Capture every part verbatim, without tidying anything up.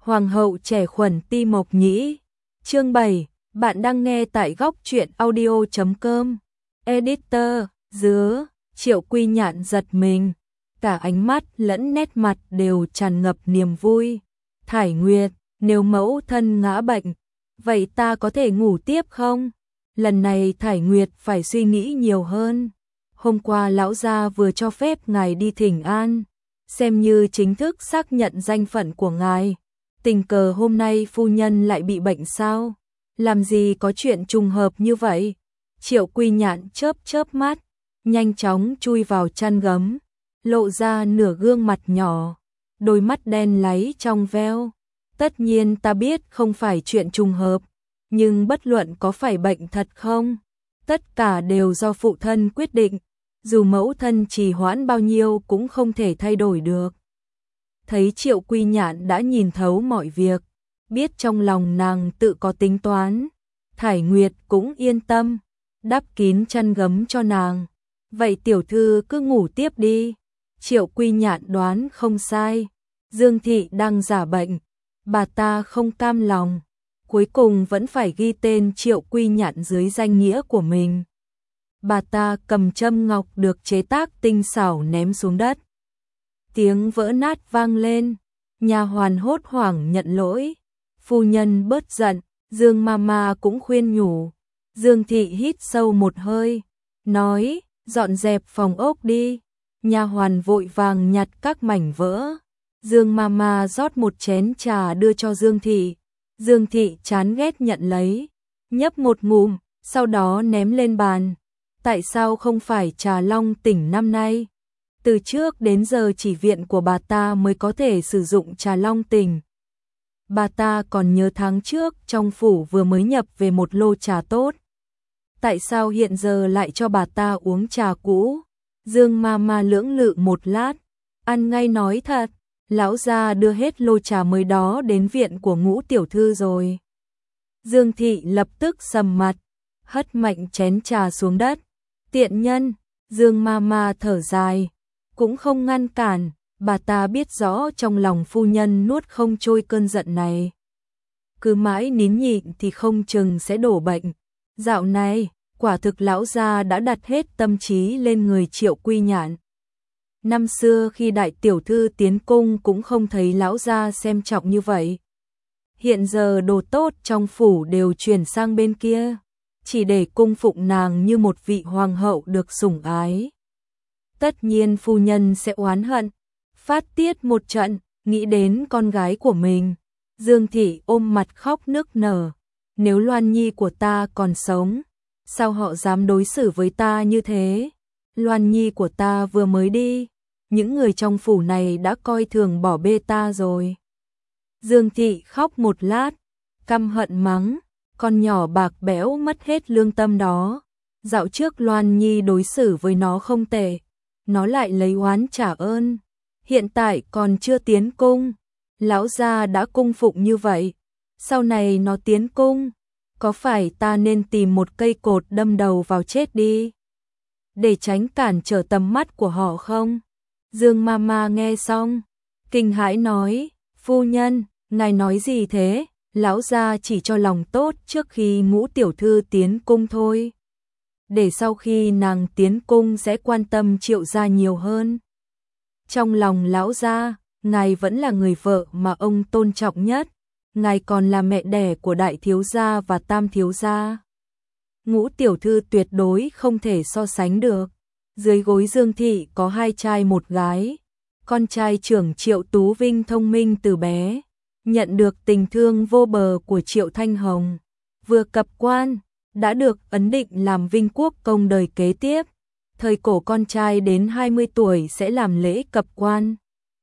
Hoàng hậu trẻ khuẩn Ti Mộc Nhĩ. Chương bảy, bạn đang nghe tại góc truyện audio chấm com. Editor, Dứa, Triệu Quy Nhạn giật mình, cả ánh mắt lẫn nét mặt đều tràn ngập niềm vui. Thải Nguyệt, nếu mẫu thân ngã bệnh, vậy ta có thể ngủ tiếp không? Lần này Thải Nguyệt phải suy nghĩ nhiều hơn. Hôm qua lão gia vừa cho phép ngài đi thỉnh an, xem như chính thức xác nhận danh phận của ngài. Tình cờ hôm nay phu nhân lại bị bệnh sao? Làm gì có chuyện trùng hợp như vậy? Triệu Quy Nhạn chớp chớp mắt, nhanh chóng chui vào chăn gấm, lộ ra nửa gương mặt nhỏ, đôi mắt đen láy trong veo. Tất nhiên ta biết không phải chuyện trùng hợp, nhưng bất luận có phải bệnh thật không, tất cả đều do phụ thân quyết định, dù mẫu thân trì hoãn bao nhiêu cũng không thể thay đổi được. Thấy Triệu Quy Nhạn đã nhìn thấu mọi việc, biết trong lòng nàng tự có tính toán, Thải Nguyệt cũng yên tâm, đắp kín chăn gấm cho nàng. Vậy tiểu thư cứ ngủ tiếp đi. Triệu Quy Nhạn đoán không sai, Dương thị đang giả bệnh, bà ta không cam lòng, cuối cùng vẫn phải ghi tên Triệu Quy Nhạn dưới danh nghĩa của mình. Bà ta cầm châm ngọc được chế tác tinh xảo ném xuống đất. Tiếng vỡ nát vang lên, nha hoàn hốt hoảng nhận lỗi. Phu nhân bớt giận, Dương Mama cũng khuyên nhủ. Dương thị hít sâu một hơi, nói, dọn dẹp phòng ốc đi. Nha hoàn vội vàng nhặt các mảnh vỡ. Dương Mama rót một chén trà đưa cho Dương thị. Dương thị chán ghét nhận lấy, nhấp một ngụm, sau đó ném lên bàn. Tại sao không phải trà long tỉnh năm nay? Từ trước đến giờ chỉ viện của bà ta mới có thể sử dụng trà long tỉnh. Bà ta còn nhớ tháng trước trong phủ vừa mới nhập về một lô trà tốt. Tại sao hiện giờ lại cho bà ta uống trà cũ? Dương Mama lưỡng lự một lát, ăn ngay nói thật, lão gia đưa hết lô trà mới đó đến viện của Ngũ tiểu thư rồi. Dương thị lập tức sầm mặt, hất mạnh chén trà xuống đất. Tiện nhân, Dương Mama thở dài, cũng không ngăn cản, bà ta biết rõ trong lòng phu nhân nuốt không trôi cơn giận này. Cứ mãi nín nhịn thì không chừng sẽ đổ bệnh. Dạo này, quả thực lão gia đã đặt hết tâm trí lên người Triệu Quy Nhạn. Năm xưa khi đại tiểu thư tiến cung cũng không thấy lão gia xem trọng như vậy. Hiện giờ đồ tốt trong phủ đều chuyển sang bên kia, chỉ để cung phụng nàng như một vị hoàng hậu được sủng ái. Tất nhiên phu nhân sẽ oán hận, phát tiết một trận, nghĩ đến con gái của mình. Dương thị ôm mặt khóc nức nở, nếu Loan Nhi của ta còn sống, sao họ dám đối xử với ta như thế? Loan Nhi của ta vừa mới đi, những người trong phủ này đã coi thường bỏ bê ta rồi. Dương thị khóc một lát, căm hận mắng, con nhỏ bạc bẽo mất hết lương tâm đó. Dạo trước Loan Nhi đối xử với nó không tệ, nó lại lấy oán trả ơn. Hiện tại còn chưa tiến cung, lão gia đã cung phụng như vậy, sau này nó tiến cung, có phải ta nên tìm một cây cột đâm đầu vào chết đi, để tránh cản trở tầm mắt của họ không? Dương Mama nghe xong, kinh hãi nói, phu nhân, ngài nói gì thế? Lão gia chỉ cho lòng tốt trước khi Ngũ tiểu thư tiến cung thôi, để sau khi nàng tiến cung sẽ quan tâm Triệu gia nhiều hơn. Trong lòng lão gia, ngài vẫn là người vợ mà ông tôn trọng nhất, ngài còn là mẹ đẻ của đại thiếu gia và tam thiếu gia. Ngũ tiểu thư tuyệt đối không thể so sánh được. Dưới gối Dương thị có hai trai một gái. Con trai trưởng Triệu Tú Vinh thông minh từ bé, nhận được tình thương vô bờ của Triệu Thanh Hồng, vừa cập quan, đã được ấn định làm Vinh Quốc công đời kế tiếp. Thời cổ con trai đến hai mươi tuổi sẽ làm lễ cập quan.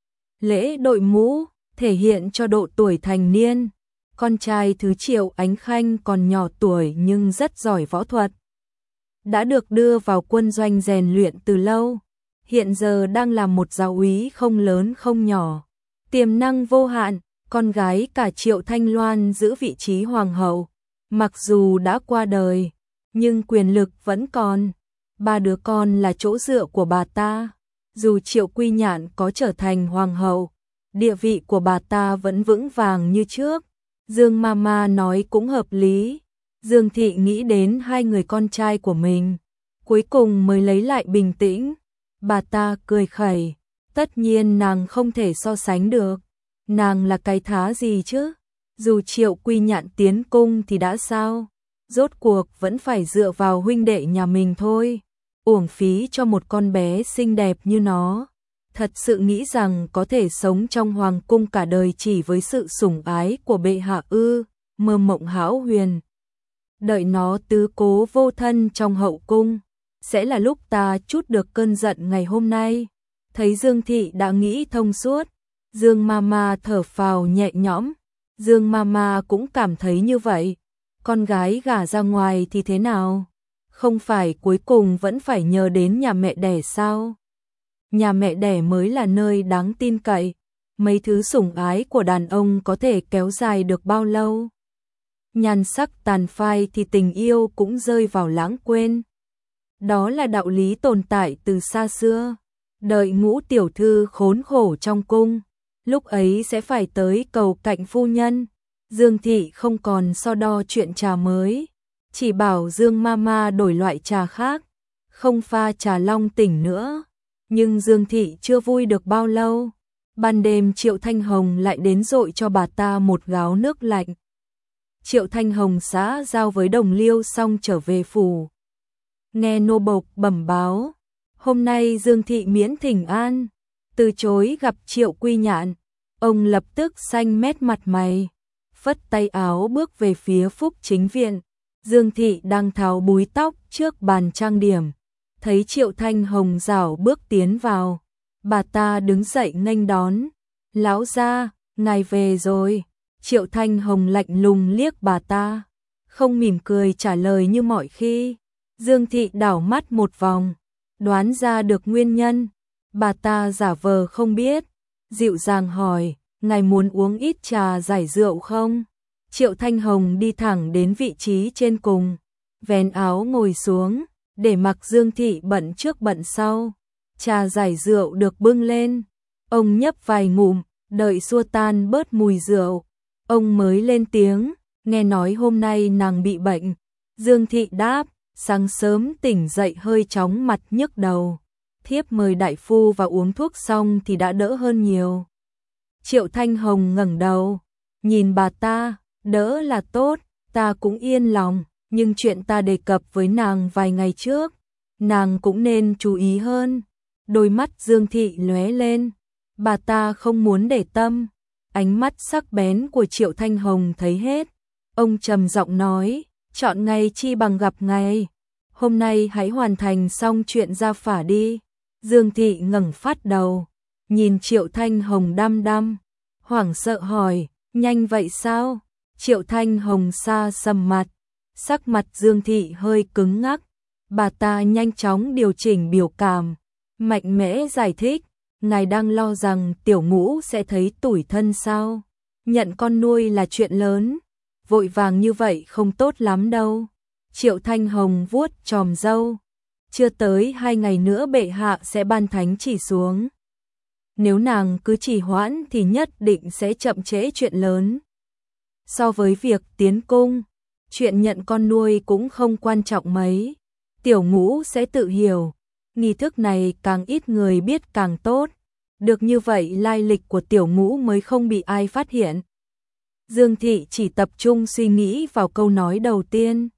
Lễ đội mũ, thể hiện cho độ tuổi thành niên. Con trai thứ Triệu Ánh Khanh còn nhỏ tuổi nhưng rất giỏi võ thuật, đã được đưa vào quân doanh rèn luyện từ lâu, hiện giờ đang là một giáo úy không lớn không nhỏ, tiềm năng vô hạn. Con gái cả Triệu Thanh Loan giữ vị trí hoàng hậu, mặc dù đã qua đời, nhưng quyền lực vẫn còn. Ba đứa con là chỗ dựa của bà ta, dù Triệu Quy Nhạn có trở thành hoàng hậu, địa vị của bà ta vẫn vững vàng như trước. Dương Mama nói cũng hợp lý. Dương Thị nghĩ đến hai người con trai của mình, cuối cùng mới lấy lại bình tĩnh. Bà ta cười khẩy, tất nhiên nàng không thể so sánh được. Nàng là cái thá gì chứ? Dù Triệu Quy Nhạn tiến cung thì đã sao? Rốt cuộc vẫn phải dựa vào huynh đệ nhà mình thôi. Uổng phí cho một con bé xinh đẹp như nó. Thật sự nghĩ rằng có thể sống trong hoàng cung cả đời chỉ với sự sủng ái của bệ hạ ư? Mơ mộng hão huyền. Đợi nó tứ cố vô thân trong hậu cung, sẽ là lúc ta trút được cơn giận ngày hôm nay. Thấy Dương Thị đã nghĩ thông suốt, Dương Mama thở phào nhẹ nhõm. Dương Mama cũng cảm thấy như vậy. Con gái gả ra ngoài thì thế nào? Không phải cuối cùng vẫn phải nhờ đến nhà mẹ đẻ sao? Nhà mẹ đẻ mới là nơi đáng tin cậy. Mấy thứ sủng ái của đàn ông có thể kéo dài được bao lâu? Nhan sắc tàn phai thì tình yêu cũng rơi vào lãng quên. Đó là đạo lý tồn tại từ xa xưa. Đợi Ngũ tiểu thư khốn khổ trong cung, lúc ấy sẽ phải tới cầu cạnh phu nhân. Dương Thị không còn so đo chuyện trà mới, chỉ bảo Dương Mama đổi loại trà khác, không pha trà long tỉnh nữa. Nhưng Dương Thị chưa vui được bao lâu, ban đêm Triệu Thanh Hồng lại đến dội cho bà ta một gáo nước lạnh. Triệu Thanh Hồng xã giao với đồng liêu xong trở về phủ. Nghe nô bộc bẩm báo, hôm nay Dương Thị miễn thỉnh an, từ chối gặp Triệu Quy Nhạn. Ông lập tức xanh mét mặt mày, phất tay áo bước về phía Phúc Chính Viện. Dương Thị đang tháo búi tóc trước bàn trang điểm, thấy Triệu Thanh Hồng rảo bước tiến vào. Bà ta đứng dậy nghênh đón. Lão gia, ngài về rồi. Triệu Thanh Hồng lạnh lùng liếc bà ta, không mỉm cười trả lời như mọi khi. Dương Thị đảo mắt một vòng, đoán ra được nguyên nhân. Bà ta giả vờ không biết, dịu dàng hỏi, ngài muốn uống ít trà giải rượu không? Triệu Thanh Hồng đi thẳng đến vị trí trên cùng, vén áo ngồi xuống, để mặc Dương Thị bận trước bận sau. Trà giải rượu được bưng lên, ông nhấp vài ngụm, đợi xua tan bớt mùi rượu, ông mới lên tiếng, nghe nói hôm nay nàng bị bệnh. Dương Thị đáp, sáng sớm tỉnh dậy hơi chóng mặt nhức đầu, thiếp mời đại phu và uống thuốc xong thì đã đỡ hơn nhiều. Triệu Thanh Hồng ngẩng đầu, nhìn bà ta, đỡ là tốt, ta cũng yên lòng, nhưng chuyện ta đề cập với nàng vài ngày trước, nàng cũng nên chú ý hơn. Đôi mắt Dương Thị lóe lên, bà ta không muốn để tâm, ánh mắt sắc bén của Triệu Thanh Hồng thấy hết. Ông trầm giọng nói, chọn ngày chi bằng gặp ngày, hôm nay hãy hoàn thành xong chuyện gia phả đi. Dương Thị ngẩng phát đầu, nhìn Triệu Thanh Hồng đăm đăm, hoảng sợ hỏi, nhanh vậy sao? Triệu Thanh Hồng xa sầm mặt, sắc mặt Dương Thị hơi cứng ngắc. Bà ta nhanh chóng điều chỉnh biểu cảm, mạnh mẽ giải thích, ngài đang lo rằng tiểu Ngũ sẽ thấy tủi thân sao? Nhận con nuôi là chuyện lớn, vội vàng như vậy không tốt lắm đâu. Triệu Thanh Hồng vuốt chòm râu, chưa tới hai ngày nữa bệ hạ sẽ ban thánh chỉ xuống. Nếu nàng cứ trì hoãn thì nhất định sẽ chậm trễ chuyện lớn. So với việc tiến cung, chuyện nhận con nuôi cũng không quan trọng mấy. Tiểu Ngũ sẽ tự hiểu, nghi thức này càng ít người biết càng tốt. Được như vậy lai lịch của Tiểu Ngũ mới không bị ai phát hiện. Dương Thị chỉ tập trung suy nghĩ vào câu nói đầu tiên.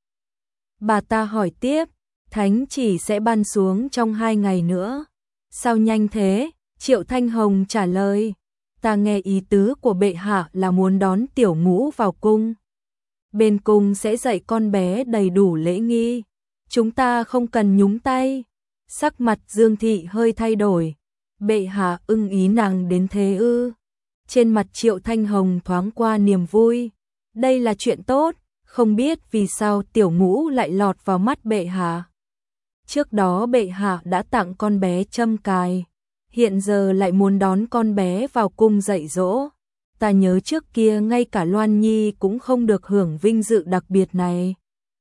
Bà ta hỏi tiếp, thánh chỉ sẽ ban xuống trong hai ngày nữa. Sao nhanh thế? Triệu Thanh Hồng trả lời, ta nghe ý tứ của bệ hạ là muốn đón Tiểu Ngũ vào cung. Bên cung sẽ dạy con bé đầy đủ lễ nghi, chúng ta không cần nhúng tay. Sắc mặt Dương Thị hơi thay đổi, bệ hạ ưng ý nàng đến thế ư? Trên mặt Triệu Thanh Hồng thoáng qua niềm vui, đây là chuyện tốt, không biết vì sao Tiểu Ngũ lại lọt vào mắt bệ hạ. Trước đó bệ hạ đã tặng con bé châm cài, hiện giờ lại muốn đón con bé vào cung dạy dỗ. Ta nhớ trước kia ngay cả Loan Nhi cũng không được hưởng vinh dự đặc biệt này.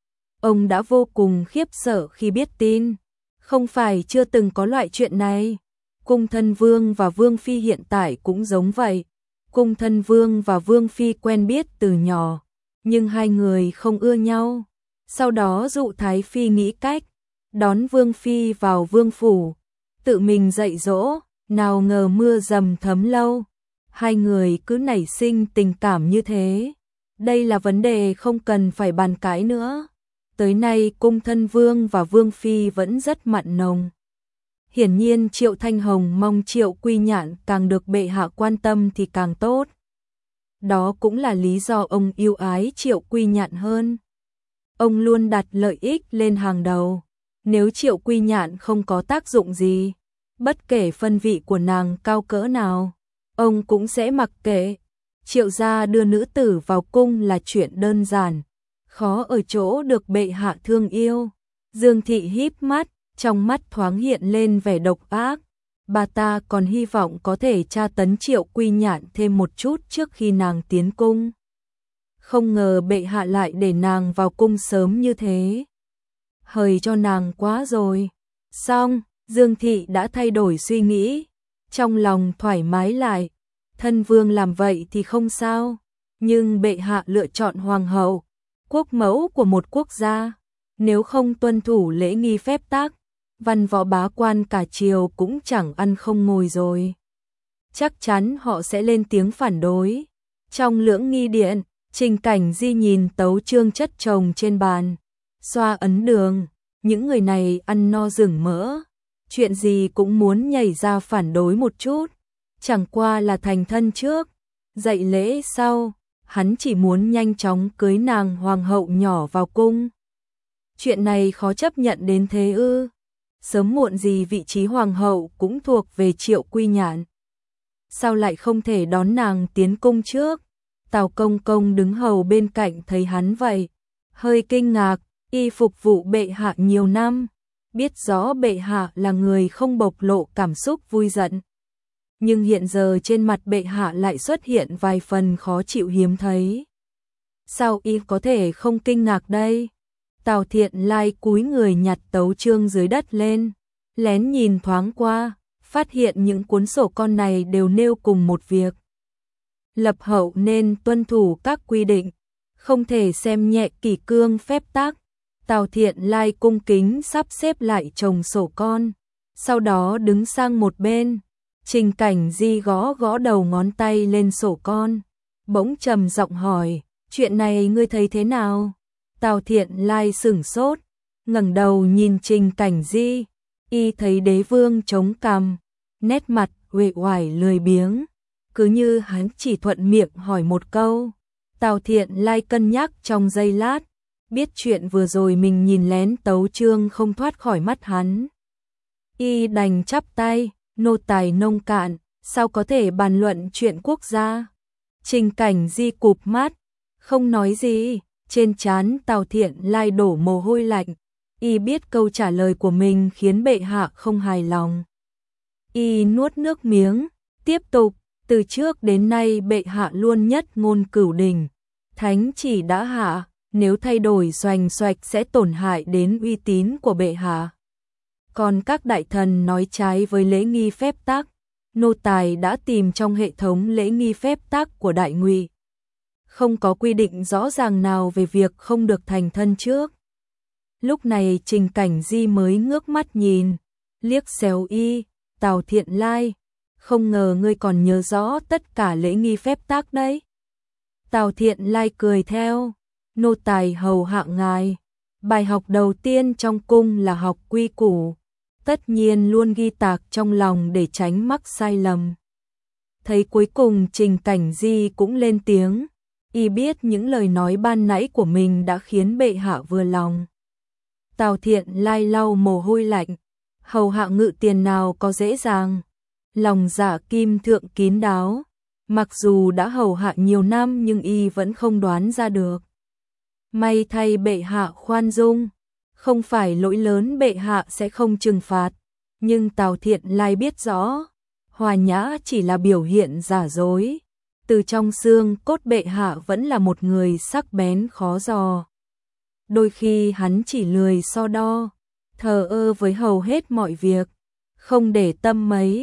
Ông đã vô cùng khiếp sợ khi biết tin, không phải chưa từng có loại chuyện này. Cung thân vương và vương phi hiện tại cũng giống vậy. Cung thân vương và vương phi quen biết từ nhỏ, nhưng hai người không ưa nhau. Sau đó dụ thái phi nghĩ cách đón vương phi vào vương phủ, tự mình dạy dỗ, nào ngờ mưa dầm thấm lâu, hai người cứ nảy sinh tình cảm như thế. Đây là vấn đề không cần phải bàn cãi nữa. Tới nay cung thân vương và vương phi vẫn rất mặn nồng. Hiển nhiên Triệu Thanh Hồng mong Triệu Quy Nhạn càng được bệ hạ quan tâm thì càng tốt. Đó cũng là lý do ông yêu ái Triệu Quy Nhạn hơn. Ông luôn đặt lợi ích lên hàng đầu. Nếu Triệu Quy Nhạn không có tác dụng gì, bất kể phân vị của nàng cao cỡ nào, ông cũng sẽ mặc kệ. Triệu gia đưa nữ tử vào cung là chuyện đơn giản, khó ở chỗ được bệ hạ thương yêu. Dương Thị híp mắt, trong mắt thoáng hiện lên vẻ độc ác. Bà ta còn hy vọng có thể tra tấn Triệu Quy Nhạn thêm một chút trước khi nàng tiến cung. Không ngờ bệ hạ lại để nàng vào cung sớm như thế. Hời cho nàng quá rồi. Xong, Dương Thị đã thay đổi suy nghĩ, trong lòng thoải mái lại. Thân vương làm vậy thì không sao, nhưng bệ hạ lựa chọn hoàng hậu, quốc mẫu của một quốc gia, nếu không tuân thủ lễ nghi phép tắc, văn võ bá quan cả triều cũng chẳng ăn không ngồi rồi. Chắc chắn họ sẽ lên tiếng phản đối. Trong lưỡng nghi điện, Trình Cảnh Di nhìn tấu chương chất chồng trên bàn, xoa ấn đường, những người này ăn no rừng mỡ, chuyện gì cũng muốn nhảy ra phản đối một chút, chẳng qua là thành thân trước, dạy lễ sau, hắn chỉ muốn nhanh chóng cưới nàng hoàng hậu nhỏ vào cung. Chuyện này khó chấp nhận đến thế ư? Sớm muộn gì vị trí hoàng hậu cũng thuộc về Triệu Quy Nhạn. Sao lại không thể đón nàng tiến cung trước? Tào Công Công đứng hầu bên cạnh thấy hắn vậy, hơi kinh ngạc. Y phục vụ bệ hạ nhiều năm, biết rõ bệ hạ là người không bộc lộ cảm xúc vui giận. Nhưng hiện giờ trên mặt bệ hạ lại xuất hiện vài phần khó chịu hiếm thấy. Sao y có thể không kinh ngạc đây? Tào Thiện Lai cúi người nhặt tấu chương dưới đất lên, lén nhìn thoáng qua, phát hiện những cuốn sổ con này đều nêu cùng một việc. Lập hậu nên tuân thủ các quy định, không thể xem nhẹ kỷ cương phép tắc. Tào Thiện Lai cung kính sắp xếp lại chồng sổ con, sau đó đứng sang một bên. Trình Cảnh Di gõ gõ đầu ngón tay lên sổ con, bỗng trầm giọng hỏi, chuyện này ngươi thấy thế nào? Tào Thiện Lai sửng sốt, ngẩng đầu nhìn Trình Cảnh Di, y thấy đế vương chống cằm, nét mặt uể oải lười biếng, cứ như hắn chỉ thuận miệng hỏi một câu. Tào Thiện Lai cân nhắc trong giây lát, biết chuyện vừa rồi mình nhìn lén tấu chương không thoát khỏi mắt hắn. Y đành chắp tay, nô tài nông cạn, sao có thể bàn luận chuyện quốc gia? Trình Cảnh Di cụp mắt, không nói gì, trên trán Tào Thiện Lai đổ mồ hôi lạnh. Y biết câu trả lời của mình khiến bệ hạ không hài lòng. Y nuốt nước miếng, tiếp tục, từ trước đến nay bệ hạ luôn nhất ngôn cửu đình, thánh chỉ đã hạ. Nếu thay đổi xoành xoạch sẽ tổn hại đến uy tín của bệ hạ. Còn các đại thần nói trái với lễ nghi phép tắc, nô tài đã tìm trong hệ thống lễ nghi phép tắc của Đại Ngụy. Không có quy định rõ ràng nào về việc không được thành thân trước. Lúc này Trình Cảnh Di mới ngước mắt nhìn, liếc xéo y, Tào Thiện Lai, không ngờ ngươi còn nhớ rõ tất cả lễ nghi phép tắc đấy. Tào Thiện Lai cười theo, nô tài hầu hạ ngài. Bài học đầu tiên trong cung là học quy củ, tất nhiên luôn ghi tạc trong lòng để tránh mắc sai lầm. Thấy cuối cùng Trình Cảnh Di cũng lên tiếng, y biết những lời nói ban nãy của mình đã khiến bệ hạ vừa lòng. Tào Thiện Lai lau mồ hôi lạnh, hầu hạ ngự tiền nào có dễ dàng, lòng dạ kim thượng kín đáo, mặc dù đã hầu hạ nhiều năm nhưng y vẫn không đoán ra được. May thay bệ hạ khoan dung, không phải lỗi lớn bệ hạ sẽ không trừng phạt, nhưng Tào Thiện Lai biết rõ, hòa nhã chỉ là biểu hiện giả dối, từ trong xương cốt bệ hạ vẫn là một người sắc bén khó dò. Đôi khi hắn chỉ lười so đo, thờ ơ với hầu hết mọi việc, không để tâm mấy,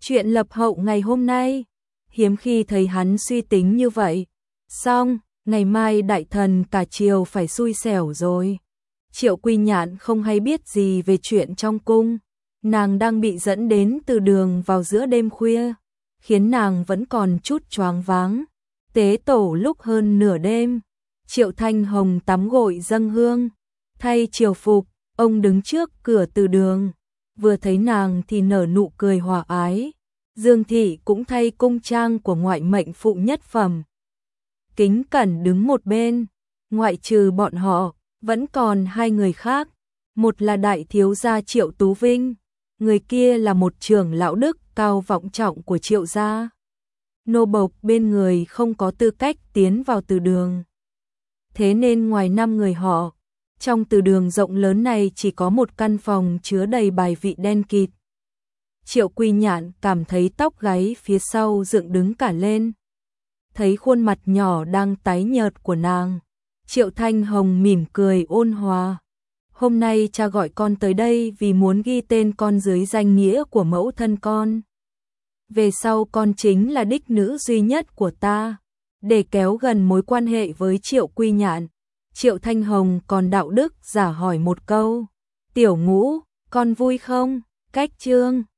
Chuyện lập hậu ngày hôm nay, hiếm khi thấy hắn suy tính như vậy. Xong, ngày mai đại thần cả triều phải xui xẻo rồi. Triệu Quy Nhạn không hay biết gì về chuyện trong cung. Nàng đang bị dẫn đến từ đường vào giữa đêm khuya, khiến nàng vẫn còn chút choáng váng. Tế tổ lúc hơn nửa đêm, Triệu Thanh Hồng tắm gội dâng hương, thay triều phục, ông đứng trước cửa từ đường, vừa thấy nàng thì nở nụ cười hòa ái. Dương Thị cũng thay cung trang của ngoại mệnh phụ nhất phẩm, kính cẩn đứng một bên. Ngoại trừ bọn họ, vẫn còn hai người khác, một là đại thiếu gia Triệu Tú Vinh, người kia là một trưởng lão đức cao vọng trọng của Triệu gia. Nô bộc bên người không có tư cách tiến vào từ đường. Thế nên ngoài năm người họ, trong từ đường rộng lớn này chỉ có một căn phòng chứa đầy bài vị đen kịt. Triệu Quy Nhạn cảm thấy tóc gáy phía sau dựng đứng cả lên. Thấy khuôn mặt nhỏ đang tái nhợt của nàng, Triệu Thanh Hồng mỉm cười ôn hòa. Hôm nay cha gọi con tới đây vì muốn ghi tên con dưới danh nghĩa của mẫu thân con. Về sau con chính là đích nữ duy nhất của ta. Để kéo gần mối quan hệ với Triệu Quy Nhạn, Triệu Thanh Hồng còn đạo đức giả hỏi một câu. Tiểu Ngũ, con vui không? Cách chương